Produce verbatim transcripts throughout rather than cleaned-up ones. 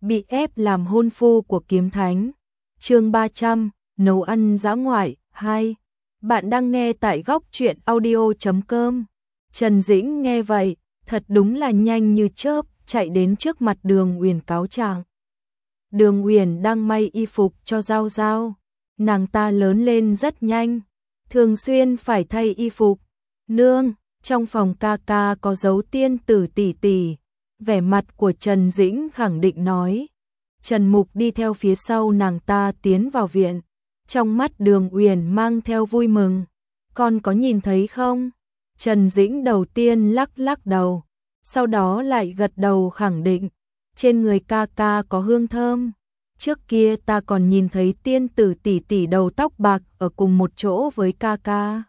bị ép làm hôn phu của kiếm thánh. Chương ba trăm, nấu ăn dã ngoại hai. Bạn đang nghe tại góc truyện audio chấm com. Trần Dĩnh nghe vậy, thật đúng là nhanh như chớp, chạy đến trước mặt Đường Uyển cáo trạng. Đường Uyển đang may y phục cho Giao Giao, nàng ta lớn lên rất nhanh, thường xuyên phải thay y phục. Nương, trong phòng ca ca có dấu tiên tử tỷ tỷ. Vẻ mặt của Trần Dĩnh khẳng định nói. Trần Mục đi theo phía sau nàng ta tiến vào viện. Trong mắt Đường Uyển mang theo vui mừng. Con có nhìn thấy không? Trần Dĩnh đầu tiên lắc lắc đầu, sau đó lại gật đầu khẳng định. Trên người ca ca có hương thơm. Trước kia ta còn nhìn thấy tiên tử tỷ tỷ đầu tóc bạc ở cùng một chỗ với ca ca.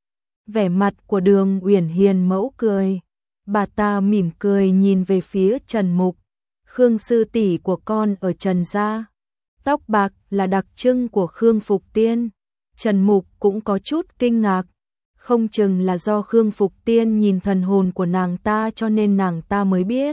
Vẻ mặt của Đường Uyển hiền mẫu cười. Bà ta mỉm cười nhìn về phía Trần Mục. Khương sư tỷ của con ở Trần gia. Tóc bạc là đặc trưng của Khương Phục Tiên. Trần Mục cũng có chút kinh ngạc. Không chừng là do Khương Phục Tiên nhìn thần hồn của nàng ta cho nên nàng ta mới biết.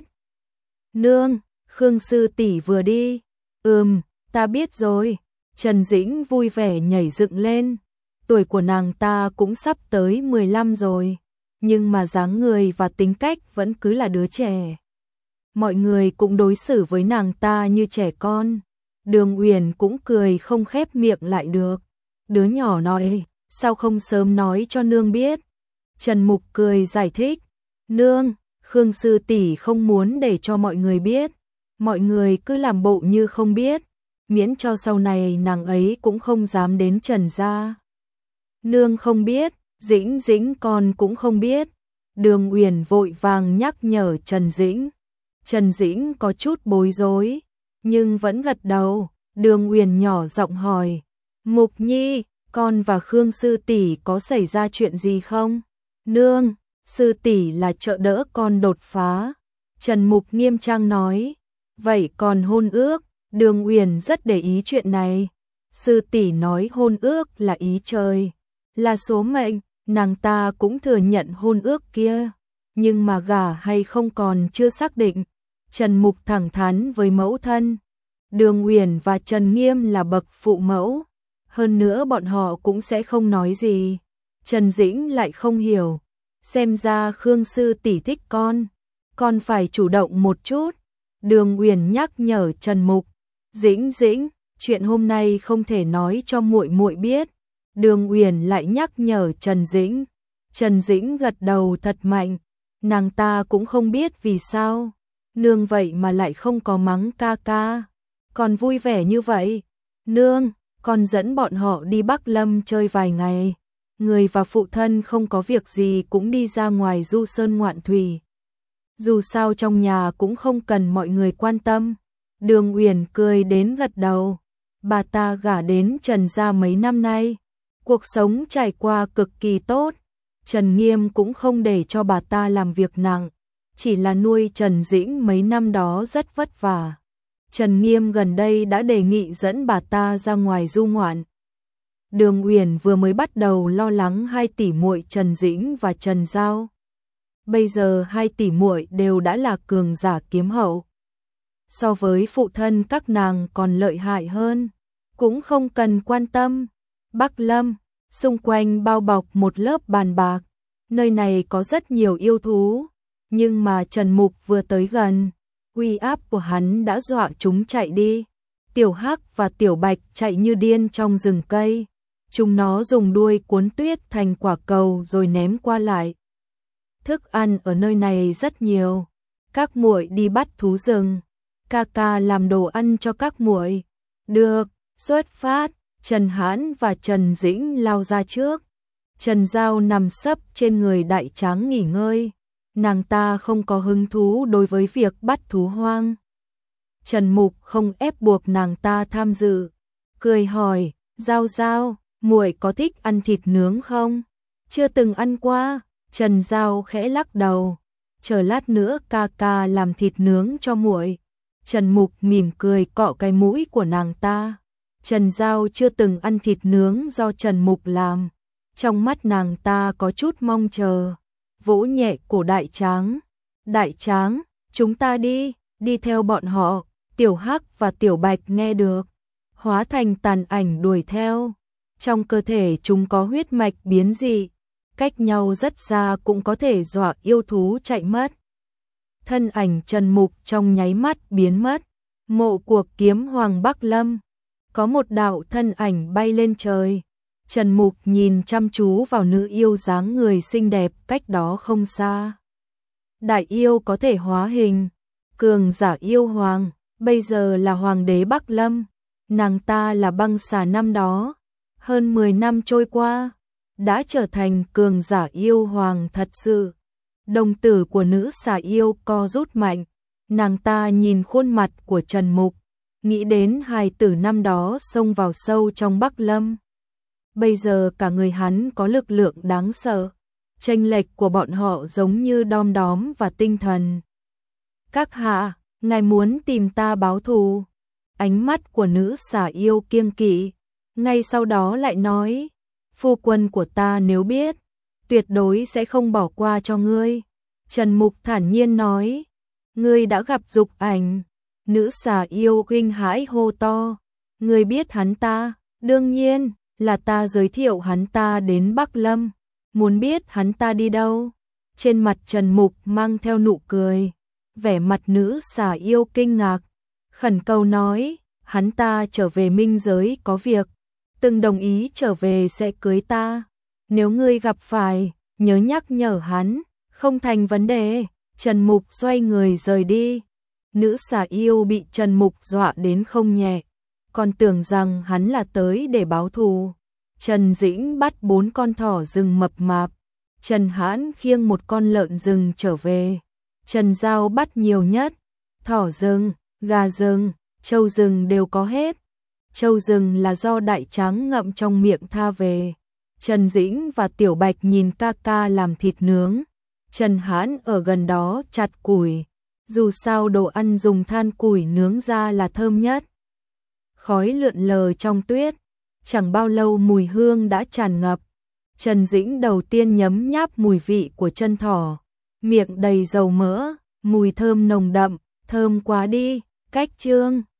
Nương, Khương sư tỷ vừa đi. Ừm, ta biết rồi. Trần Dĩnh vui vẻ nhảy dựng lên. Tuổi của nàng ta cũng sắp tới mười lăm rồi, nhưng mà dáng người và tính cách vẫn cứ là đứa trẻ. Mọi người cũng đối xử với nàng ta như trẻ con. Đường Uyển cũng cười không khép miệng lại được. Đứa nhỏ nói, sao không sớm nói cho nương biết? Trần Mục cười giải thích. Nương, Khương sư tỷ không muốn để cho mọi người biết. Mọi người cứ làm bộ như không biết, miễn cho sau này nàng ấy cũng không dám đến Trần gia. Nương không biết, Dĩnh Dĩnh con cũng không biết. Đường Uyển vội vàng nhắc nhở Trần Dĩnh. Trần Dĩnh có chút bối rối, nhưng vẫn gật đầu. Đường Uyển nhỏ giọng hỏi, Mục Nhi, con và Khương sư tỷ có xảy ra chuyện gì không? Nương, sư tỷ là trợ đỡ con đột phá. Trần Mục nghiêm trang nói. Vậy còn hôn ước? Đường Uyển rất để ý chuyện này. Sư tỷ nói hôn ước là ý trời, là số mệnh, nàng ta cũng thừa nhận hôn ước kia, nhưng mà gả hay không còn chưa xác định. Trần Mục thẳng thắn với mẫu thân. Đường Uyển và Trần Nghiêm là bậc phụ mẫu, hơn nữa bọn họ cũng sẽ không nói gì. Trần Dĩnh lại không hiểu, xem ra Khương sư tỷ thích con, con phải chủ động một chút. Đường Uyển nhắc nhở Trần Mục. Dĩnh Dĩnh, chuyện hôm nay không thể nói cho muội muội biết. Đường Uyển lại nhắc nhở Trần Dĩnh. Trần Dĩnh gật đầu thật mạnh. Nàng ta cũng không biết vì sao nương vậy mà lại không có mắng ca ca, còn vui vẻ như vậy. Nương, con dẫn bọn họ đi Bắc Lâm chơi vài ngày. Người và phụ thân không có việc gì cũng đi ra ngoài du sơn ngoạn thủy. Dù sao trong nhà cũng không cần mọi người quan tâm. Đường Uyển cười đến gật đầu. Bà ta gả đến Trần gia mấy năm nay, cuộc sống trải qua cực kỳ tốt. Trần Nghiêm cũng không để cho bà ta làm việc nặng, chỉ là nuôi Trần Dĩnh mấy năm đó rất vất vả. Trần Nghiêm gần đây đã đề nghị dẫn bà ta ra ngoài du ngoạn. Đường Uyển vừa mới bắt đầu lo lắng hai tỷ muội Trần Dĩnh và Trần Giao. Bây giờ hai tỷ muội đều đã là cường giả kiếm hậu. So với phụ thân các nàng còn lợi hại hơn, cũng không cần quan tâm. Bắc Lâm, xung quanh bao bọc một lớp bàn bạc, nơi này có rất nhiều yêu thú, nhưng mà Trần Mục vừa tới gần, uy áp của hắn đã dọa chúng chạy đi. Tiểu Hắc và Tiểu Bạch chạy như điên trong rừng cây, chúng nó dùng đuôi cuốn tuyết thành quả cầu rồi ném qua lại. Thức ăn ở nơi này rất nhiều, các muội đi bắt thú rừng, ca ca làm đồ ăn cho các muội. Được, xuất phát. Trần Hãn và Trần Dĩnh lao ra trước. Trần Giao nằm sấp trên người Đại Tráng nghỉ ngơi, nàng ta không có hứng thú đối với việc bắt thú hoang. Trần Mục không ép buộc nàng ta tham dự, cười hỏi, Giao Giao, muội có thích ăn thịt nướng không? Chưa từng ăn qua. Trần Giao khẽ lắc đầu. Chờ lát nữa ca ca làm thịt nướng cho muội. Trần Mục mỉm cười cọ cái mũi của nàng ta. Trần Giao chưa từng ăn thịt nướng do Trần Mục làm, trong mắt nàng ta có chút mong chờ. Vỗ nhẹ cổ Đại Tráng. Đại Tráng, chúng ta đi, đi theo bọn họ. Tiểu Hắc và Tiểu Bạch nghe được, hóa thành tàn ảnh đuổi theo. Trong cơ thể chúng có huyết mạch biến dị, cách nhau rất xa cũng có thể dọa yêu thú chạy mất. Thân ảnh Trần Mục trong nháy mắt biến mất. Mộ cuộc kiếm Hoàng Bắc Lâm, có một đạo thân ảnh bay lên trời. Trần Mục nhìn chăm chú vào nữ yêu dáng người xinh đẹp cách đó không xa. Đại yêu có thể hóa hình, cường giả yêu hoàng, bây giờ là hoàng đế Bắc Lâm. Nàng ta là băng xà năm đó, hơn mười năm trôi qua, đã trở thành cường giả yêu hoàng thật sự. Đồng tử của nữ xà yêu co rút mạnh, nàng ta nhìn khuôn mặt của Trần Mục, nghĩ đến hài tử năm đó xông vào sâu trong Bắc Lâm. Bây giờ cả người hắn có lực lượng đáng sợ, chênh lệch của bọn họ giống như đom đóm và tinh thần. Các hạ, ngài muốn tìm ta báo thù? Ánh mắt của nữ xà yêu kiêng kỵ, ngay sau đó lại nói, phu quân của ta nếu biết, tuyệt đối sẽ không bỏ qua cho ngươi. Trần Mục thản nhiên nói, ngươi đã gặp Dục Ảnh. Nữ xà yêu kinh hãi hô to, ngươi biết hắn ta? Đương nhiên, là ta giới thiệu hắn ta đến Bắc Lâm. Muốn biết hắn ta đi đâu? Trên mặt Trần Mục mang theo nụ cười, vẻ mặt nữ xà yêu kinh ngạc, khẩn cầu nói, hắn ta trở về minh giới có việc, từng đồng ý trở về sẽ cưới ta. Nếu ngươi gặp phải, nhớ nhắc nhở hắn, không thành vấn đề. Trần Mục xoay người rời đi. Nữ xà yêu bị Trần Mục dọa đến không nhẹ, còn tưởng rằng hắn là tới để báo thù. Trần Dĩnh bắt bốn con thỏ rừng mập mạp, Trần Hãn khiêng một con lợn rừng trở về, Trần Giao bắt nhiều nhất, thỏ rừng, gà rừng, trâu rừng đều có hết. Trâu rừng là do Đại Tráng ngậm trong miệng tha về. Trần Dĩnh và Tiểu Bạch nhìn ca ca làm thịt nướng, Trần Hãn ở gần đó chặt củi. Dù sao đồ ăn dùng than củi nướng ra là thơm nhất. Khói lượn lờ trong tuyết, chẳng bao lâu mùi hương đã tràn ngập. Trần Dĩnh đầu tiên nhấm nháp mùi vị của chân thỏ, miệng đầy dầu mỡ, mùi thơm nồng đậm, thơm quá đi. Cách chương